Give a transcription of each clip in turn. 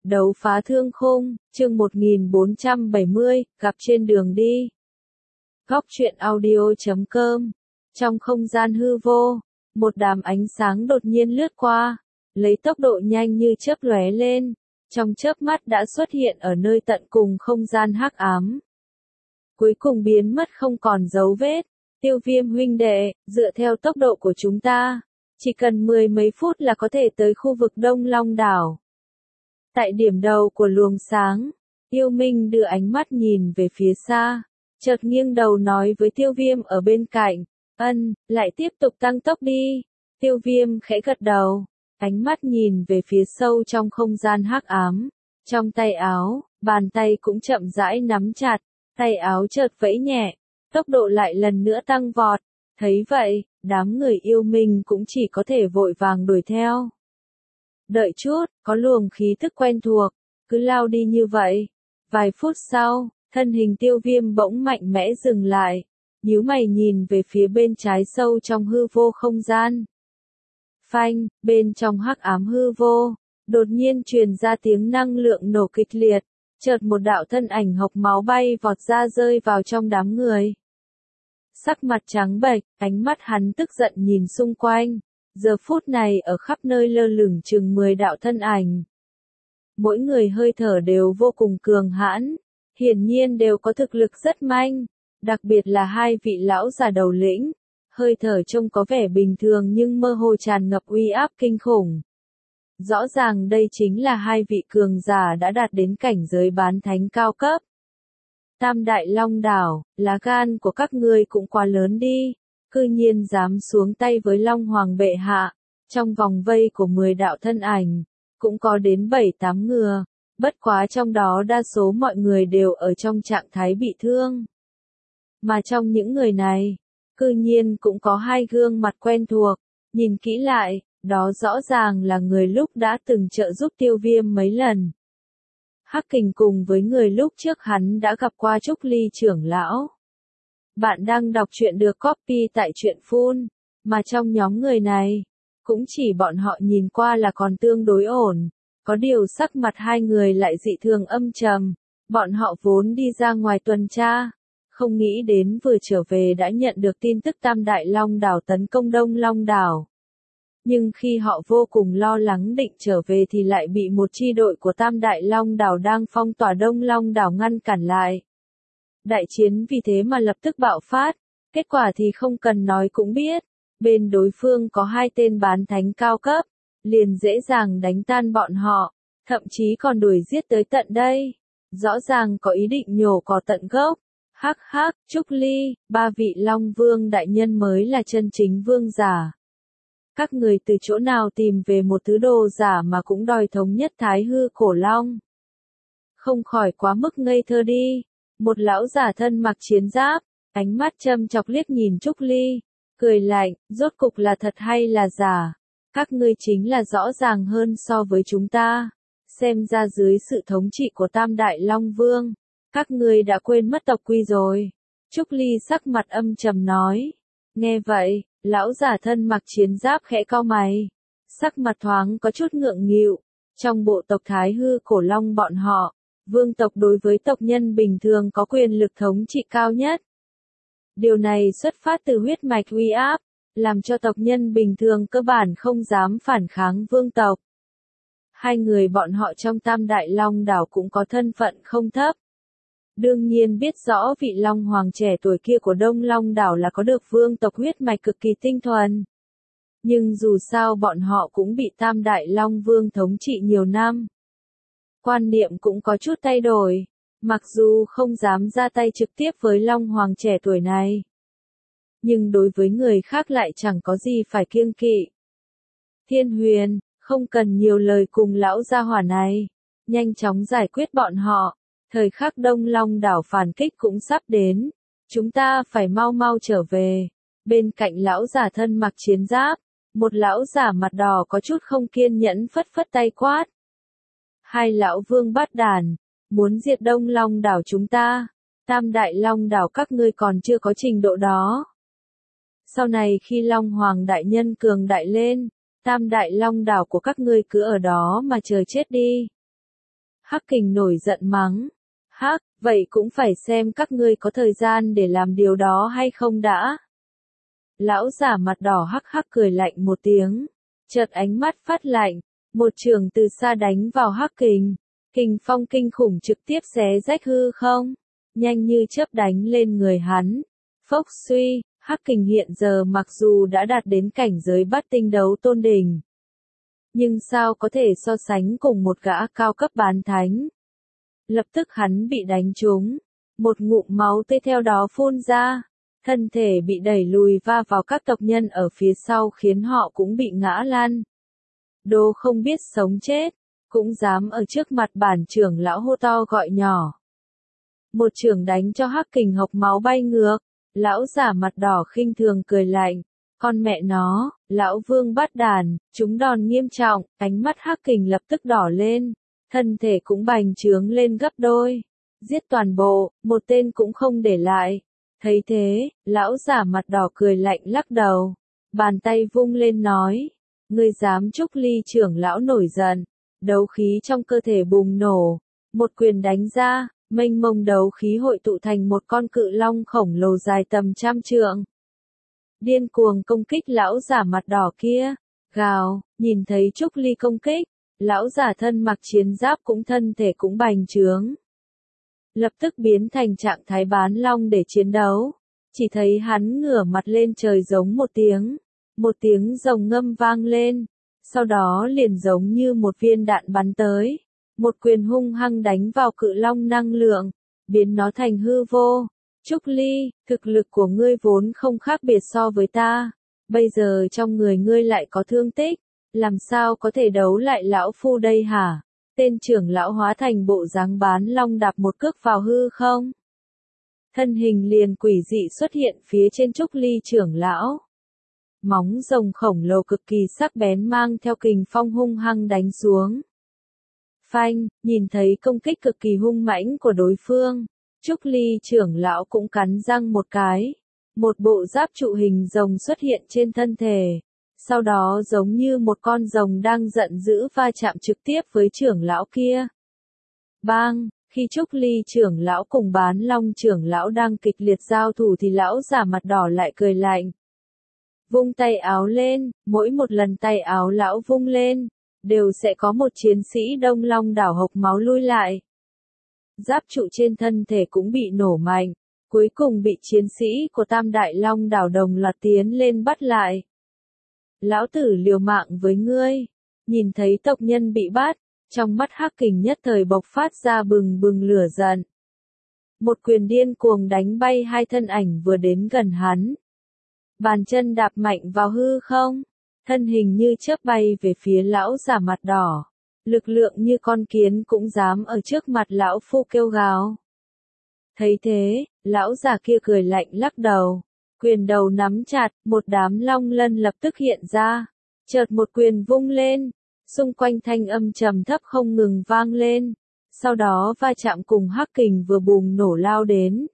Đấu phá thương khung, chương 1470, gặp trên đường đi. Góc truyện audio.com. Trong không gian hư vô, một đám ánh sáng đột nhiên lướt qua, lấy tốc độ nhanh như chớp lóe lên, trong chớp mắt đã xuất hiện ở nơi tận cùng không gian hắc ám. Cuối cùng biến mất không còn dấu vết. Tiêu Viêm huynh đệ, dựa theo tốc độ của chúng ta, chỉ cần 10 mấy phút là có thể tới khu vực Đông Long đảo. Tại điểm đầu của luồng sáng, Yêu Minh đưa ánh mắt nhìn về phía xa, chợt nghiêng đầu nói với Tiêu Viêm ở bên cạnh, lại tiếp tục tăng tốc đi. Tiêu Viêm khẽ gật đầu, ánh mắt nhìn về phía sâu trong không gian hắc ám, trong tay áo, bàn tay cũng chậm rãi nắm chặt, tay áo chợt vẫy nhẹ, tốc độ lại lần nữa tăng vọt. Thấy vậy, đám người Yêu Minh cũng chỉ có thể vội vàng đuổi theo. Đợi chút, có luồng khí thức quen thuộc, cứ lao đi như vậy. Vài phút sau, thân hình Tiêu Viêm bỗng mạnh mẽ dừng lại, nhíu mày nhìn về phía bên trái sâu trong hư vô không gian. Phanh, bên trong hắc ám hư vô, đột nhiên truyền ra tiếng năng lượng nổ kịch liệt, chợt một đạo thân ảnh hộc máu bay vọt ra rơi vào trong đám người. Sắc mặt trắng bệch, ánh mắt hắn tức giận nhìn xung quanh. Giờ phút này ở khắp nơi lơ lửng chừng 10 đạo thân ảnh. Mỗi người hơi thở đều vô cùng cường hãn, hiển nhiên đều có thực lực rất manh, đặc biệt là hai vị lão già đầu lĩnh. Hơi thở trông có vẻ bình thường nhưng mơ hồ tràn ngập uy áp kinh khủng. Rõ ràng đây chính là hai vị cường giả đã đạt đến cảnh giới bán thánh cao cấp. Tam Đại Long Đảo, lá gan của các ngươi cũng quá lớn đi. Cư nhiên dám xuống tay với Long Hoàng bệ hạ, trong vòng vây của 10 đạo thân ảnh, cũng có đến 7-8 người, bất quá trong đó đa số mọi người đều ở trong trạng thái bị thương. Mà trong những người này, cư nhiên cũng có hai gương mặt quen thuộc, nhìn kỹ lại, đó rõ ràng là người lúc đã từng trợ giúp Tiêu Viêm mấy lần. Hắc Kình cùng với người lúc trước hắn đã gặp qua Trúc Ly trưởng lão. Bạn đang đọc truyện được copy tại truyện Full, mà trong nhóm người này, cũng chỉ bọn họ nhìn qua là còn tương đối ổn, có điều sắc mặt hai người lại dị thường âm trầm, bọn họ vốn đi ra ngoài tuần tra, không nghĩ đến vừa trở về đã nhận được tin tức Tam Đại Long Đảo tấn công Đông Long Đảo. Nhưng khi họ vô cùng lo lắng định trở về thì lại bị một chi đội của Tam Đại Long Đảo đang phong tỏa Đông Long Đảo ngăn cản lại. Đại chiến vì thế mà lập tức bạo phát, kết quả thì không cần nói cũng biết, bên đối phương có hai tên bán thánh cao cấp, liền dễ dàng đánh tan bọn họ, thậm chí còn đuổi giết tới tận đây, rõ ràng có ý định nhổ cỏ tận gốc. Hắc hắc, Trúc Ly, ba vị Long Vương đại nhân mới là chân chính vương giả. Các người từ chỗ nào tìm về một thứ đồ giả mà cũng đòi thống nhất Thái Hư Cổ Long? Không khỏi quá mức ngây thơ đi. Một lão giả thân mặc chiến giáp, ánh mắt châm chọc liếc nhìn Trúc Ly, cười lạnh, rốt cục là thật hay là giả? Các ngươi chính là rõ ràng hơn so với chúng ta. Xem ra dưới sự thống trị của Tam Đại Long Vương, các ngươi đã quên mất tộc quy rồi. Trúc Ly sắc mặt âm trầm nói. Nghe vậy, lão giả thân mặc chiến giáp khẽ cau mày, sắc mặt thoáng có chút ngượng nghịu. Trong bộ tộc Thái Hư Cổ Long bọn họ, vương tộc đối với tộc nhân bình thường có quyền lực thống trị cao nhất. Điều này xuất phát từ huyết mạch uy áp, làm cho tộc nhân bình thường cơ bản không dám phản kháng vương tộc. Hai người bọn họ trong Tam Đại Long Đảo cũng có thân phận không thấp. Đương nhiên biết rõ vị Long Hoàng trẻ tuổi kia của Đông Long Đảo là có được vương tộc huyết mạch cực kỳ tinh thuần. Nhưng dù sao bọn họ cũng bị Tam Đại Long Vương thống trị nhiều năm. Quan niệm cũng có chút thay đổi, mặc dù không dám ra tay trực tiếp với Long Hoàng trẻ tuổi này. Nhưng đối với người khác lại chẳng có gì phải kiêng kỵ. Thiên Huyền, không cần nhiều lời cùng lão gia hỏa này, nhanh chóng giải quyết bọn họ, thời khắc Đông Long Đảo phản kích cũng sắp đến, chúng ta phải mau mau trở về. Bên cạnh lão giả thân mặc chiến giáp, một lão giả mặt đỏ có chút không kiên nhẫn phất phất tay quát. Hai lão vương bát đàn, muốn diệt Đông Long Đảo chúng ta, Tam Đại Long Đảo các ngươi còn chưa có trình độ đó. Sau này khi Long Hoàng đại nhân cường đại lên, Tam Đại Long Đảo của các ngươi cứ ở đó mà chờ chết đi. Hắc Kình nổi giận mắng. Hắc, vậy cũng phải xem các ngươi có thời gian để làm điều đó hay không đã. Lão giả mặt đỏ hắc hắc cười lạnh một tiếng. Chợt ánh mắt phát lạnh, một chưởng từ xa đánh vào Hắc Kình. Kình phong kinh khủng trực tiếp xé rách hư không, nhanh như chớp đánh lên người hắn. Phốc suy, Hắc Kình hiện giờ mặc dù đã đạt đến cảnh giới bát tinh đấu tôn đỉnh, nhưng sao có thể so sánh cùng một gã cao cấp bán thánh. Lập tức hắn bị đánh trúng, một ngụm máu tươi theo đó phun ra, thân thể bị đẩy lùi va vào các tộc nhân ở phía sau khiến họ cũng bị ngã lăn. Đồ không biết sống chết, cũng dám ở trước mặt bản trưởng lão hô to gọi nhỏ. Một chưởng đánh cho Hắc Kình hộc máu bay ngược, lão giả mặt đỏ khinh thường cười lạnh. Con mẹ nó, lão vương bắt đàn, chúng đòn nghiêm trọng, ánh mắt Hắc Kình lập tức đỏ lên, thân thể cũng bành trướng lên gấp đôi. Giết toàn bộ, một tên cũng không để lại. Thấy thế, lão giả mặt đỏ cười lạnh lắc đầu, bàn tay vung lên nói, ngươi dám Trúc Ly trưởng lão nổi giận, đấu khí trong cơ thể bùng nổ, một quyền đánh ra, mênh mông đấu khí hội tụ thành một con cự long khổng lồ dài tầm 100 trượng. Điên cuồng công kích lão giả mặt đỏ kia, gào, nhìn thấy Trúc Ly công kích, lão giả thân mặc chiến giáp cũng thân thể cũng bành trướng. Lập tức biến thành trạng thái bán long để chiến đấu, chỉ thấy hắn ngửa mặt lên trời giống một tiếng rồng ngâm vang lên, sau đó liền giống như một viên đạn bắn tới, một quyền hung hăng đánh vào cự long năng lượng, biến nó thành hư vô. Trúc Ly, thực lực của ngươi vốn không khác biệt so với ta, bây giờ trong người ngươi lại có thương tích, làm sao có thể đấu lại lão phu đây hả? Tên trưởng lão hóa thành bộ dáng bán long đạp một cước vào hư không. Thân hình liền quỷ dị xuất hiện phía trên Trúc Ly trưởng lão. Móng rồng khổng lồ cực kỳ sắc bén mang theo kình phong hung hăng đánh xuống. Phanh, nhìn thấy công kích cực kỳ hung mãnh của đối phương, Trúc Ly trưởng lão cũng cắn răng một cái. Một bộ giáp trụ hình rồng xuất hiện trên thân thể. Sau đó giống như một con rồng đang giận dữ va chạm trực tiếp với trưởng lão kia. Bang, khi Trúc Ly trưởng lão cùng bán long trưởng lão đang kịch liệt giao thủ thì lão giả mặt đỏ lại cười lạnh. Vung tay áo lên, mỗi một lần tay áo lão vung lên, đều sẽ có một chiến sĩ Đông Long đảo hộc máu lui lại. Giáp trụ trên thân thể cũng bị nổ mạnh, cuối cùng bị chiến sĩ của Tam Đại Long đảo đồng loạt tiến lên bắt lại. Lão tử liều mạng với ngươi, nhìn thấy tộc nhân bị bắt, trong mắt Hắc Kình nhất thời bộc phát ra bừng bừng lửa giận. Một quyền điên cuồng đánh bay hai thân ảnh vừa đến gần hắn. Bàn chân đạp mạnh vào hư không, thân hình như chớp bay về phía lão giả mặt đỏ. Lực lượng như con kiến cũng dám ở trước mặt lão phu kêu gào. Thấy thế, lão già kia cười lạnh lắc đầu, quyền đầu nắm chặt, một đám long lân lập tức hiện ra. Chợt một quyền vung lên, xung quanh thanh âm trầm thấp không ngừng vang lên, sau đó va chạm cùng Hắc Kình vừa bùng nổ lao đến.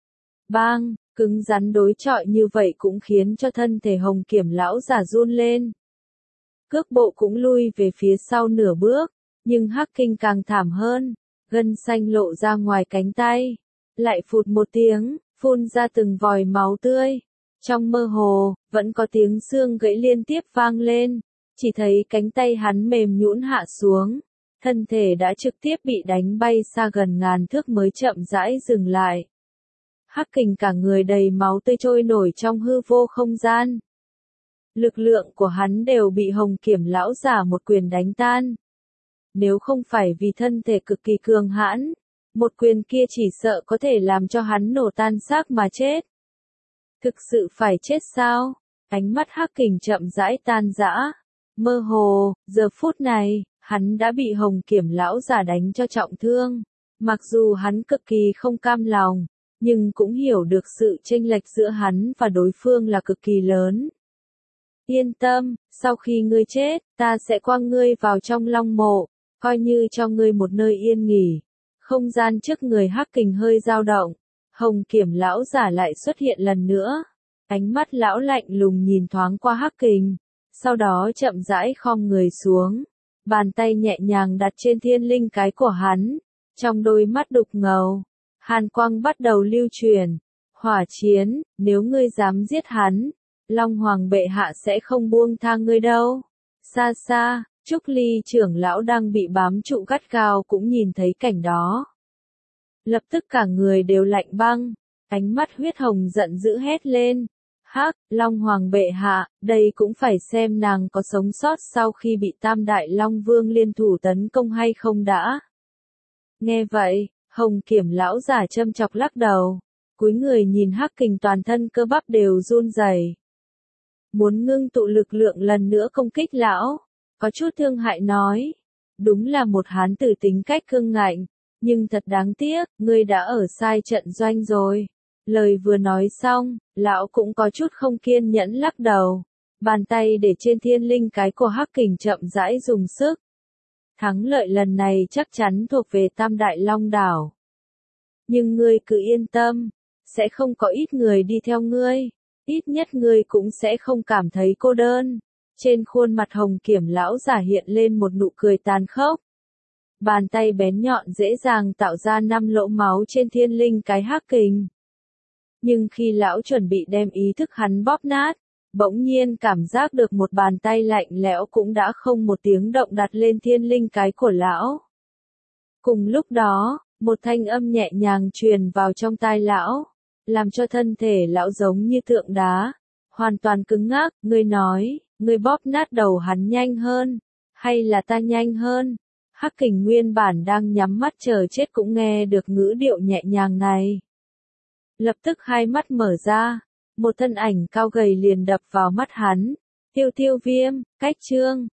Bang, cứng rắn đối chọi như vậy cũng khiến cho thân thể Hồng Kiểm lão già run lên. Cước bộ cũng lui về phía sau nửa bước, nhưng Hắc Kình càng thảm hơn, gân xanh lộ ra ngoài cánh tay, lại phụt một tiếng, phun ra từng vòi máu tươi. Trong mơ hồ, vẫn có tiếng xương gãy liên tiếp vang lên, chỉ thấy cánh tay hắn mềm nhũn hạ xuống, thân thể đã trực tiếp bị đánh bay xa gần ngàn thước mới chậm rãi dừng lại. Hắc Kình cả người đầy máu tươi trôi nổi trong hư vô không gian. Lực lượng của hắn đều bị Hồng Kiểm lão giả một quyền đánh tan. Nếu không phải vì thân thể cực kỳ cường hãn, một quyền kia chỉ sợ có thể làm cho hắn nổ tan xác mà chết. Thực sự phải chết sao? Ánh mắt Hắc Kình chậm rãi tan rã. Mơ hồ, giờ phút này, hắn đã bị Hồng Kiểm lão giả đánh cho trọng thương. Mặc dù hắn cực kỳ không cam lòng, nhưng cũng hiểu được sự chênh lệch giữa hắn và đối phương là cực kỳ lớn. Yên tâm, sau khi ngươi chết, ta sẽ quăng ngươi vào trong long mộ, coi như cho ngươi một nơi yên nghỉ. Không gian trước người Hắc Kình hơi dao động, Hồng Kiểm lão giả lại xuất hiện lần nữa. Ánh mắt lão lạnh lùng nhìn thoáng qua Hắc Kình, sau đó chậm rãi khom người xuống, bàn tay nhẹ nhàng đặt trên thiên linh cái của hắn, trong đôi mắt đục ngầu, hàn quang bắt đầu lưu truyền. Hỏa chiến, nếu ngươi dám giết hắn, Long Hoàng bệ hạ sẽ không buông tha ngươi đâu. Xa xa, Trúc Ly trưởng lão đang bị bám trụ gắt gao cũng nhìn thấy cảnh đó. Lập tức cả người đều lạnh băng, ánh mắt huyết hồng giận dữ hét lên. Hắc, Long Hoàng bệ hạ, đây cũng phải xem nàng có sống sót sau khi bị Tam Đại Long Vương liên thủ tấn công hay không đã. Nghe vậy, Hồng Kiểm lão giả châm chọc lắc đầu, cúi người nhìn Hắc Kình toàn thân cơ bắp đều run rẩy, muốn ngưng tụ lực lượng lần nữa công kích lão, có chút thương hại nói, đúng là một hán tử tính cách cương ngạnh, nhưng thật đáng tiếc, ngươi đã ở sai trận doanh rồi. Lời vừa nói xong, lão cũng có chút không kiên nhẫn lắc đầu, bàn tay để trên thiên linh cái của Hắc Kình chậm rãi dùng sức. Thắng lợi lần này chắc chắn thuộc về Tam Đại Long Đảo. Nhưng ngươi cứ yên tâm, sẽ không có ít người đi theo ngươi, ít nhất ngươi cũng sẽ không cảm thấy cô đơn. Trên khuôn mặt Hồng Kiểm lão giả hiện lên một nụ cười tàn khốc. Bàn tay bén nhọn dễ dàng tạo ra 5 lỗ máu trên thiên linh cái Hắc Kình. Nhưng khi lão chuẩn bị đem ý thức hắn bóp nát, bỗng nhiên cảm giác được một bàn tay lạnh lẽo cũng đã không một tiếng động đặt lên thiên linh cái của lão. Cùng lúc đó, một thanh âm nhẹ nhàng truyền vào trong tai lão, làm cho thân thể lão giống như tượng đá, hoàn toàn cứng ngắc. Ngươi nói, ngươi bóp nát đầu hắn nhanh hơn, hay là ta nhanh hơn? Hắc Kình nguyên bản đang nhắm mắt chờ chết cũng nghe được ngữ điệu nhẹ nhàng này. Lập tức hai mắt mở ra, một thân ảnh cao gầy liền đập vào mắt hắn. Tiêu Tiêu Viêm, Cách Trương,